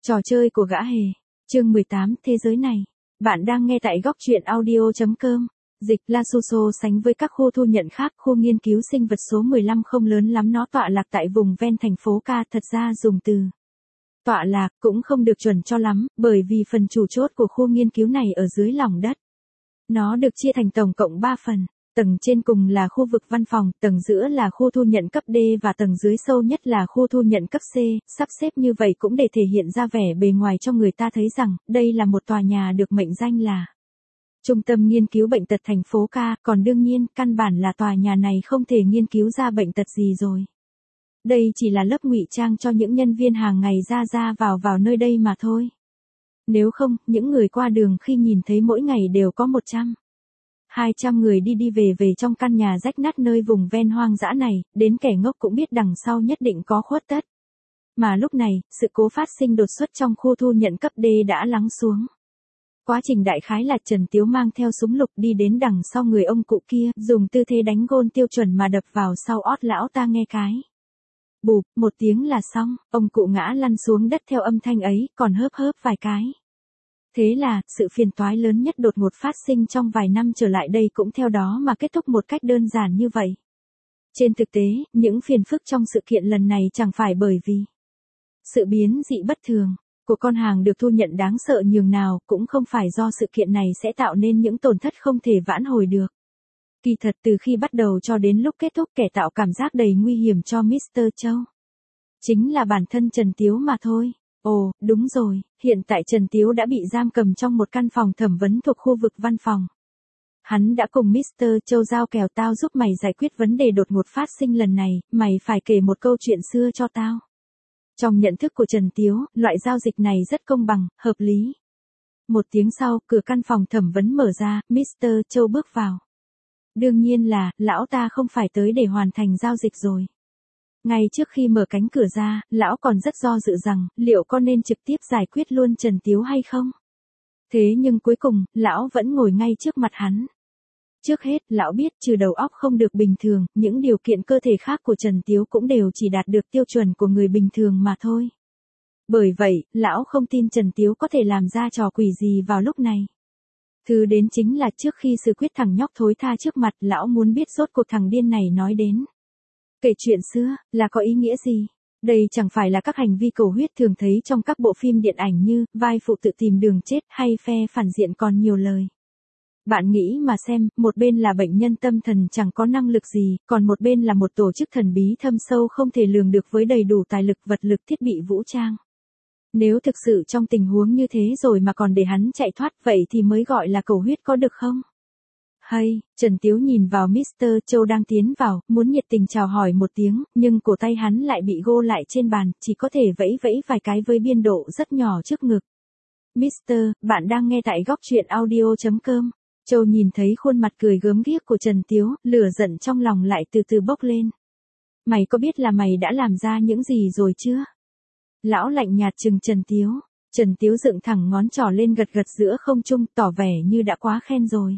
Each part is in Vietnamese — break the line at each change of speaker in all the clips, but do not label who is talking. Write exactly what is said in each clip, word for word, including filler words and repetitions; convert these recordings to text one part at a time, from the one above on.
Trò chơi của gã hề. Chương mười tám, thế giới này. Bạn đang nghe tại góc truyện audio chấm com. Dịch La Su So sánh với các khu thu nhận khác, khu nghiên cứu sinh vật số mười lăm không lớn lắm, nó tọa lạc tại vùng ven thành phố Ca, thật ra dùng từ tọa lạc cũng không được chuẩn cho lắm, bởi vì phần chủ chốt của khu nghiên cứu này ở dưới lòng đất. Nó được chia thành tổng cộng ba phần. Tầng trên cùng là khu vực văn phòng, tầng giữa là khu thu nhận cấp D và tầng dưới sâu nhất là khu thu nhận cấp C, sắp xếp như vậy cũng để thể hiện ra vẻ bề ngoài cho người ta thấy rằng, đây là một tòa nhà được mệnh danh là Trung tâm nghiên cứu bệnh tật thành phố Ca, còn đương nhiên, căn bản là tòa nhà này không thể nghiên cứu ra bệnh tật gì rồi. Đây chỉ là lớp ngụy trang cho những nhân viên hàng ngày ra ra vào vào nơi đây mà thôi. Nếu không, những người qua đường khi nhìn thấy mỗi ngày đều có một trăm hai trăm người đi đi về về trong căn nhà rách nát nơi vùng ven hoang dã này, đến kẻ ngốc cũng biết đằng sau nhất định có khuất tất. Mà lúc này, sự cố phát sinh đột xuất trong khu thu nhận cấp D đã lắng xuống. Quá trình đại khái là Trần Tiếu mang theo súng lục đi đến đằng sau người ông cụ kia, dùng tư thế đánh gôn tiêu chuẩn mà đập vào sau ót lão ta nghe cái. Bụp, một tiếng là xong, ông cụ ngã lăn xuống đất theo âm thanh ấy, còn hớp hớp vài cái. Thế là, sự phiền toái lớn nhất đột ngột phát sinh trong vài năm trở lại đây cũng theo đó mà kết thúc một cách đơn giản như vậy. Trên thực tế, những phiền phức trong sự kiện lần này chẳng phải bởi vì sự biến dị bất thường của con hàng được thu nhận đáng sợ nhường nào, cũng không phải do sự kiện này sẽ tạo nên những tổn thất không thể vãn hồi được. Kỳ thật từ khi bắt đầu cho đến lúc kết thúc, kẻ tạo cảm giác đầy nguy hiểm cho mít tơ Châu chính là bản thân Trần Tiếu mà thôi. Ồ, đúng rồi, hiện tại Trần Tiếu đã bị giam cầm trong một căn phòng thẩm vấn thuộc khu vực văn phòng. Hắn đã cùng mít tơ Châu giao kèo, tao giúp mày giải quyết vấn đề đột ngột phát sinh lần này, mày phải kể một câu chuyện xưa cho tao. Trong nhận thức của Trần Tiếu, loại giao dịch này rất công bằng, hợp lý. Một tiếng sau, cửa căn phòng thẩm vấn mở ra, mít tơ Châu bước vào. Đương nhiên là, lão ta không phải tới để hoàn thành giao dịch rồi. Ngay trước khi mở cánh cửa ra, lão còn rất do dự rằng, liệu có nên trực tiếp giải quyết luôn Trần Tiếu hay không? Thế nhưng cuối cùng, lão vẫn ngồi ngay trước mặt hắn. Trước hết, lão biết trừ đầu óc không được bình thường, những điều kiện cơ thể khác của Trần Tiếu cũng đều chỉ đạt được tiêu chuẩn của người bình thường mà thôi. Bởi vậy, lão không tin Trần Tiếu có thể làm ra trò quỷ gì vào lúc này. Thứ đến chính là trước khi xử quyết thằng nhóc thối tha trước mặt, lão muốn biết rốt cuộc thằng điên này nói đến kể chuyện xưa, là có ý nghĩa gì? Đây chẳng phải là các hành vi cầu huyết thường thấy trong các bộ phim điện ảnh như, vai phụ tự tìm đường chết hay phe phản diện còn nhiều lời. Bạn nghĩ mà xem, một bên là bệnh nhân tâm thần chẳng có năng lực gì, còn một bên là một tổ chức thần bí thâm sâu không thể lường được với đầy đủ tài lực, vật lực, thiết bị vũ trang. Nếu thực sự trong tình huống như thế rồi mà còn để hắn chạy thoát, vậy thì mới gọi là cầu huyết có được không? Hay, Trần Tiếu nhìn vào mít tơ Châu đang tiến vào, muốn nhiệt tình chào hỏi một tiếng, nhưng cổ tay hắn lại bị gô lại trên bàn, chỉ có thể vẫy vẫy vài cái với biên độ rất nhỏ trước ngực. mít tơ, bạn đang nghe tại góc truyện audio chấm com. Châu nhìn thấy khuôn mặt cười gớm ghiếc của Trần Tiếu, lửa giận trong lòng lại từ từ bốc lên. Mày có biết là mày đã làm ra những gì rồi chưa? Lão lạnh nhạt trừng Trần Tiếu. Trần Tiếu dựng thẳng ngón trỏ lên gật gật giữa không trung, tỏ vẻ như đã quá khen rồi.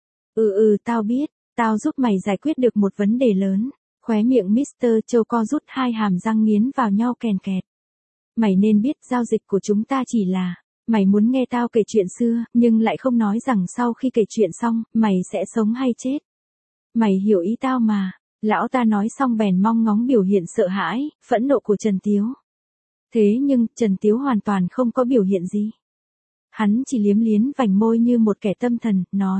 Ừ ừ, tao biết, tao giúp mày giải quyết được một vấn đề lớn. Khóe miệng mít tơ Châu co rút, hai hàm răng nghiến vào nhau kèn kẹt. Mày nên biết giao dịch của chúng ta chỉ là, mày muốn nghe tao kể chuyện xưa, nhưng lại không nói rằng sau khi kể chuyện xong, mày sẽ sống hay chết. Mày hiểu ý tao mà. Lão ta nói xong bèn mong ngóng biểu hiện sợ hãi, phẫn nộ của Trần Tiếu. Thế nhưng, Trần Tiếu hoàn toàn không có biểu hiện gì. Hắn chỉ liếm liếm vành môi như một kẻ tâm thần, nói.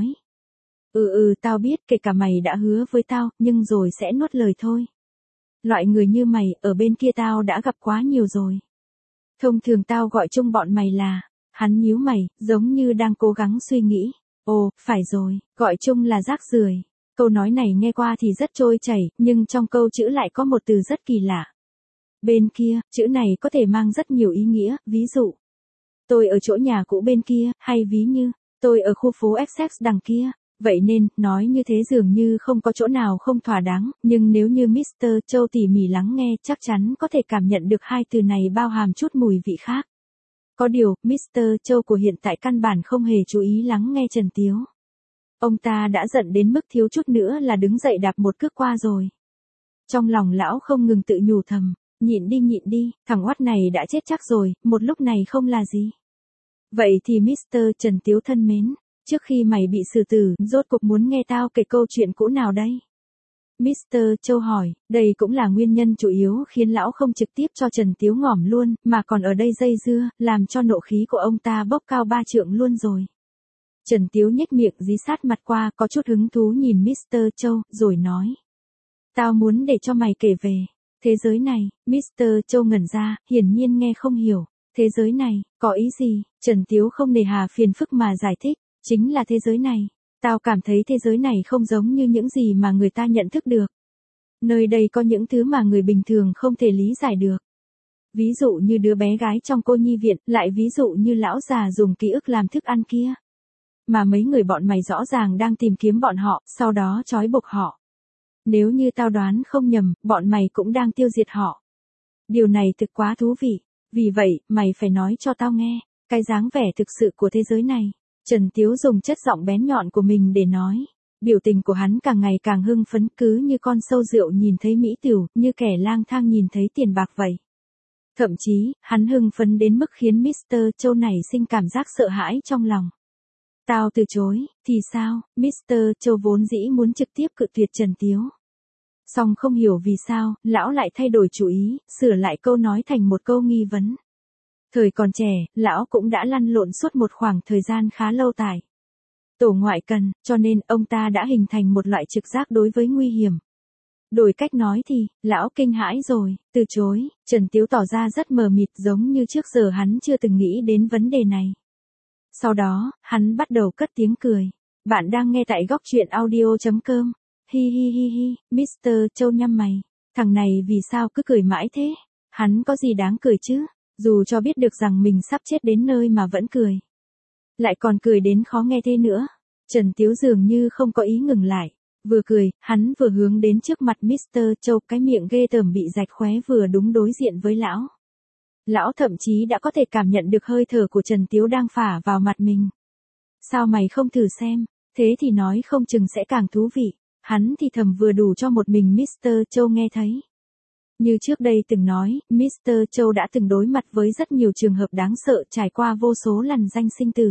Ừ ừ, tao biết, kể cả mày đã hứa với tao, nhưng rồi sẽ nuốt lời thôi. Loại người như mày, ở bên kia tao đã gặp quá nhiều rồi. Thông thường tao gọi chung bọn mày là, hắn nhíu mày, giống như đang cố gắng suy nghĩ. Ồ, phải rồi, gọi chung là rác rưởi. Câu nói này nghe qua thì rất trôi chảy, nhưng trong câu chữ lại có một từ rất kỳ lạ. Bên kia, chữ này có thể mang rất nhiều ý nghĩa, ví dụ. Tôi ở chỗ nhà cũ bên kia, hay ví như, tôi ở khu phố Essex đằng kia. Vậy nên, nói như thế dường như không có chỗ nào không thỏa đáng, nhưng nếu như mít tơ Châu tỉ mỉ lắng nghe, chắc chắn có thể cảm nhận được hai từ này bao hàm chút mùi vị khác. Có điều, mít tơ Châu của hiện tại căn bản không hề chú ý lắng nghe Trần Tiếu. Ông ta đã giận đến mức thiếu chút nữa là đứng dậy đạp một cước qua rồi. Trong lòng lão không ngừng tự nhủ thầm, Nhịn đi nhịn đi, thằng oát này đã chết chắc rồi, một lúc này không là gì. Vậy thì Mister Trần Tiếu thân mến, trước khi mày bị xử tử, rốt cục muốn nghe tao kể câu chuyện cũ nào đây? Mister Châu hỏi, đây cũng là nguyên nhân chủ yếu khiến lão không trực tiếp cho Trần Tiếu ngỏm luôn, mà còn ở đây dây dưa, làm cho nộ khí của ông ta bốc cao ba trượng luôn rồi. Trần Tiếu nhếch miệng dí sát mặt qua, có chút hứng thú nhìn Mister Châu, rồi nói. Tao muốn để cho mày kể về thế giới này. Mister Châu ngẩn ra, hiển nhiên nghe không hiểu. Thế giới này, có ý gì? Trần Tiếu không nề hà phiền phức mà giải thích, chính là thế giới này. Tao cảm thấy thế giới này không giống như những gì mà người ta nhận thức được. Nơi đây có những thứ mà người bình thường không thể lý giải được. Ví dụ như đứa bé gái trong cô nhi viện, lại ví dụ như lão già dùng ký ức làm thức ăn kia. Mà mấy người bọn mày rõ ràng đang tìm kiếm bọn họ, sau đó trói buộc họ. Nếu như tao đoán không nhầm, bọn mày cũng đang tiêu diệt họ. Điều này thực quá thú vị. Vì vậy, mày phải nói cho tao nghe, cái dáng vẻ thực sự của thế giới này. Trần Tiếu dùng chất giọng bén nhọn của mình để nói. Biểu tình của hắn càng ngày càng hưng phấn, cứ như con sâu rượu nhìn thấy mỹ tửu, như kẻ lang thang nhìn thấy tiền bạc vậy. Thậm chí, hắn hưng phấn đến mức khiến Mister Châu này sinh cảm giác sợ hãi trong lòng. Tao từ chối, thì sao? Mister Châu vốn dĩ muốn trực tiếp cự tuyệt Trần Tiếu. Song không hiểu vì sao, lão lại thay đổi chủ ý, sửa lại câu nói thành một câu nghi vấn. Thời còn trẻ, lão cũng đã lăn lộn suốt một khoảng thời gian khá lâu tại tổ ngoại cần, cho nên ông ta đã hình thành một loại trực giác đối với nguy hiểm. Đổi cách nói thì, lão kinh hãi rồi, từ chối. Trần Tiếu tỏ ra rất mờ mịt, giống như trước giờ hắn chưa từng nghĩ đến vấn đề này. Sau đó, hắn bắt đầu cất tiếng cười. Bạn đang nghe tại góc truyện audio chấm com. Hi hi hi hi, Mister Châu nhăm mày. Thằng này vì sao cứ cười mãi thế? Hắn có gì đáng cười chứ? Dù cho biết được rằng mình sắp chết đến nơi mà vẫn cười. Lại còn cười đến khó nghe thế nữa. Trần Tiếu dường như không có ý ngừng lại. Vừa cười, hắn vừa hướng đến trước mặt Mister Châu, cái miệng ghê tởm bị rạch khóe vừa đúng đối diện với lão. Lão thậm chí đã có thể cảm nhận được hơi thở của Trần Tiếu đang phả vào mặt mình. Sao mày không thử xem? Thế thì nói không chừng sẽ càng thú vị. Hắn thì thầm vừa đủ cho một mình Mister Châu nghe thấy. Như trước đây từng nói, Mister Châu đã từng đối mặt với rất nhiều trường hợp đáng sợ, trải qua vô số lần danh sinh tử.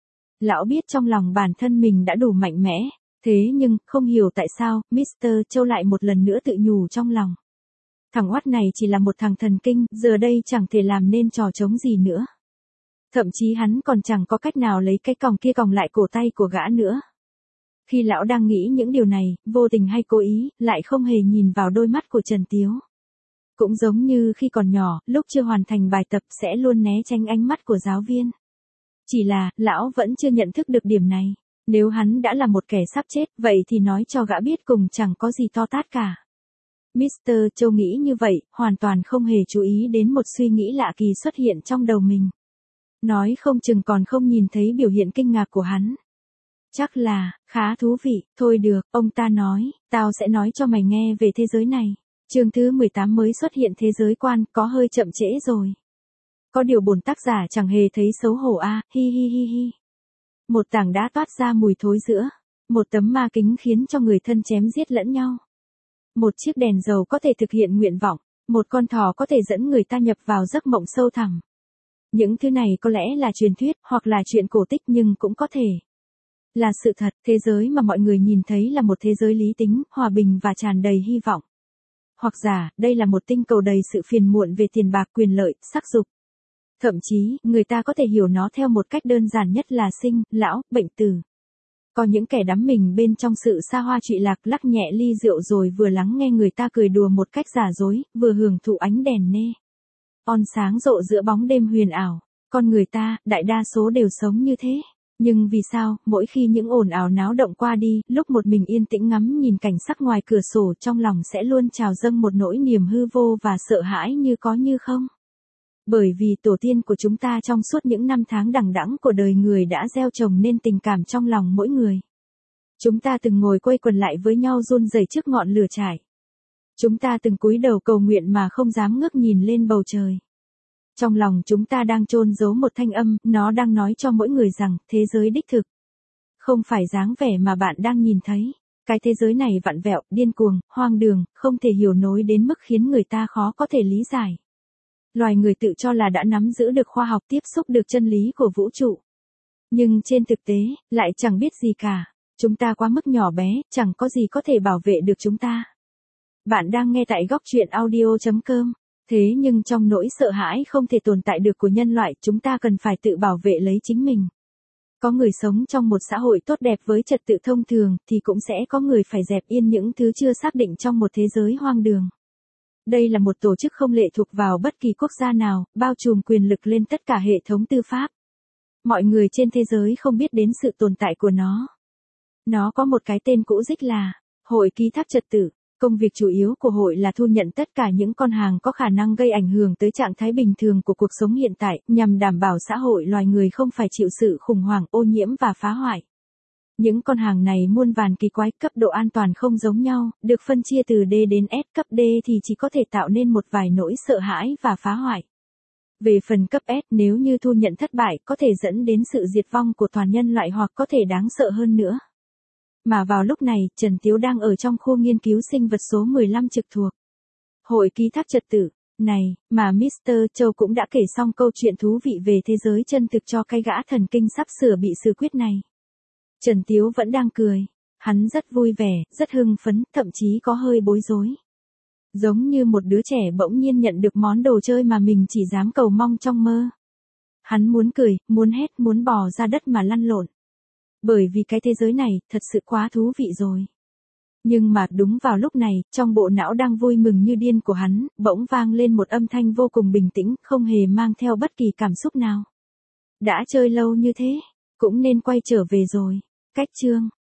Lão biết trong lòng bản thân mình đã đủ mạnh mẽ, thế nhưng, không hiểu tại sao, Mister Châu lại một lần nữa tự nhủ trong lòng. Thằng oát này chỉ là một thằng thần kinh, giờ đây chẳng thể làm nên trò trống gì nữa. Thậm chí hắn còn chẳng có cách nào lấy cái còng kia còng lại cổ tay của gã nữa. Khi lão đang nghĩ những điều này, vô tình hay cố ý, lại không hề nhìn vào đôi mắt của Trần Tiếu. Cũng giống như khi còn nhỏ, lúc chưa hoàn thành bài tập sẽ luôn né tránh ánh mắt của giáo viên. Chỉ là, lão vẫn chưa nhận thức được điểm này. Nếu hắn đã là một kẻ sắp chết, vậy thì nói cho gã biết cùng chẳng có gì to tát cả. Mister Châu nghĩ như vậy, hoàn toàn không hề chú ý đến một suy nghĩ lạ kỳ xuất hiện trong đầu mình. Nói không chừng còn không nhìn thấy biểu hiện kinh ngạc của hắn. Chắc là, khá thú vị, thôi được, ông ta nói, tao sẽ nói cho mày nghe về thế giới này. Chương thứ mười tám mới xuất hiện thế giới quan, có hơi chậm trễ rồi. Có điều bổn tác giả chẳng hề thấy xấu hổ a, à, hi hi hi hi. Một tảng đá toát ra mùi thối giữa. Một tấm ma kính khiến cho người thân chém giết lẫn nhau. Một chiếc đèn dầu có thể thực hiện nguyện vọng. Một con thỏ có thể dẫn người ta nhập vào giấc mộng sâu thẳm. Những thứ này có lẽ là truyền thuyết, hoặc là chuyện cổ tích, nhưng cũng có thể là sự thật. Thế giới mà mọi người nhìn thấy là một thế giới lý tính, hòa bình và tràn đầy hy vọng. Hoặc giả, đây là một tinh cầu đầy sự phiền muộn về tiền bạc, quyền lợi, sắc dục. Thậm chí, người ta có thể hiểu nó theo một cách đơn giản nhất là sinh, lão, bệnh tử. Có những kẻ đắm mình bên trong sự xa hoa trụy lạc, lắc nhẹ ly rượu rồi vừa lắng nghe người ta cười đùa một cách giả dối, vừa hưởng thụ ánh đèn nê on sáng rộ giữa bóng đêm huyền ảo. Con người ta, đại đa số đều sống như thế. Nhưng vì sao, mỗi khi những ồn ào náo động qua đi, lúc một mình yên tĩnh ngắm nhìn cảnh sắc ngoài cửa sổ, trong lòng sẽ luôn trào dâng một nỗi niềm hư vô và sợ hãi như có như không? Bởi vì tổ tiên của chúng ta trong suốt những năm tháng đằng đẵng của đời người đã gieo trồng nên tình cảm trong lòng mỗi người. Chúng ta từng ngồi quây quần lại với nhau run rẩy trước ngọn lửa trải. Chúng ta từng cúi đầu cầu nguyện mà không dám ngước nhìn lên bầu trời. Trong lòng chúng ta đang chôn giấu một thanh âm, nó đang nói cho mỗi người rằng, thế giới đích thực không phải dáng vẻ mà bạn đang nhìn thấy. Cái thế giới này vặn vẹo, điên cuồng, hoang đường, không thể hiểu nối đến mức khiến người ta khó có thể lý giải. Loài người tự cho là đã nắm giữ được khoa học, tiếp xúc được chân lý của vũ trụ. Nhưng trên thực tế, lại chẳng biết gì cả. Chúng ta quá mức nhỏ bé, chẳng có gì có thể bảo vệ được chúng ta. Bạn đang nghe tại góc truyện audio chấm com. Thế nhưng trong nỗi sợ hãi không thể tồn tại được của nhân loại, chúng ta cần phải tự bảo vệ lấy chính mình. Có người sống trong một xã hội tốt đẹp với trật tự thông thường, thì cũng sẽ có người phải dẹp yên những thứ chưa xác định trong một thế giới hoang đường. Đây là một tổ chức không lệ thuộc vào bất kỳ quốc gia nào, bao trùm quyền lực lên tất cả hệ thống tư pháp. Mọi người trên thế giới không biết đến sự tồn tại của nó. Nó có một cái tên cũ dích là Hội Ký thác Trật tự. Công việc chủ yếu của hội là thu nhận tất cả những con hàng có khả năng gây ảnh hưởng tới trạng thái bình thường của cuộc sống hiện tại, nhằm đảm bảo xã hội loài người không phải chịu sự khủng hoảng, ô nhiễm và phá hoại. Những con hàng này muôn vàn kỳ quái, cấp độ an toàn không giống nhau, được phân chia từ D đến S. Cấp D thì chỉ có thể tạo nên một vài nỗi sợ hãi và phá hoại. Về phần cấp S, nếu như thu nhận thất bại, có thể dẫn đến sự diệt vong của toàn nhân loại hoặc có thể đáng sợ hơn nữa. Mà vào lúc này, Trần Tiếu đang ở trong khu nghiên cứu sinh vật số mười lăm trực thuộc Hội Ký thác Trật tự này, mà mít tơ Châu cũng đã kể xong câu chuyện thú vị về thế giới chân thực cho cái gã thần kinh sắp sửa bị xử quyết này. Trần Tiếu vẫn đang cười. Hắn rất vui vẻ, rất hưng phấn, thậm chí có hơi bối rối. Giống như một đứa trẻ bỗng nhiên nhận được món đồ chơi mà mình chỉ dám cầu mong trong mơ. Hắn muốn cười, muốn hét, muốn bò ra đất mà lăn lộn. Bởi vì cái thế giới này, thật sự quá thú vị rồi. Nhưng mà đúng vào lúc này, trong bộ não đang vui mừng như điên của hắn, bỗng vang lên một âm thanh vô cùng bình tĩnh, không hề mang theo bất kỳ cảm xúc nào. Đã chơi lâu như thế, cũng nên quay trở về rồi. Cách chương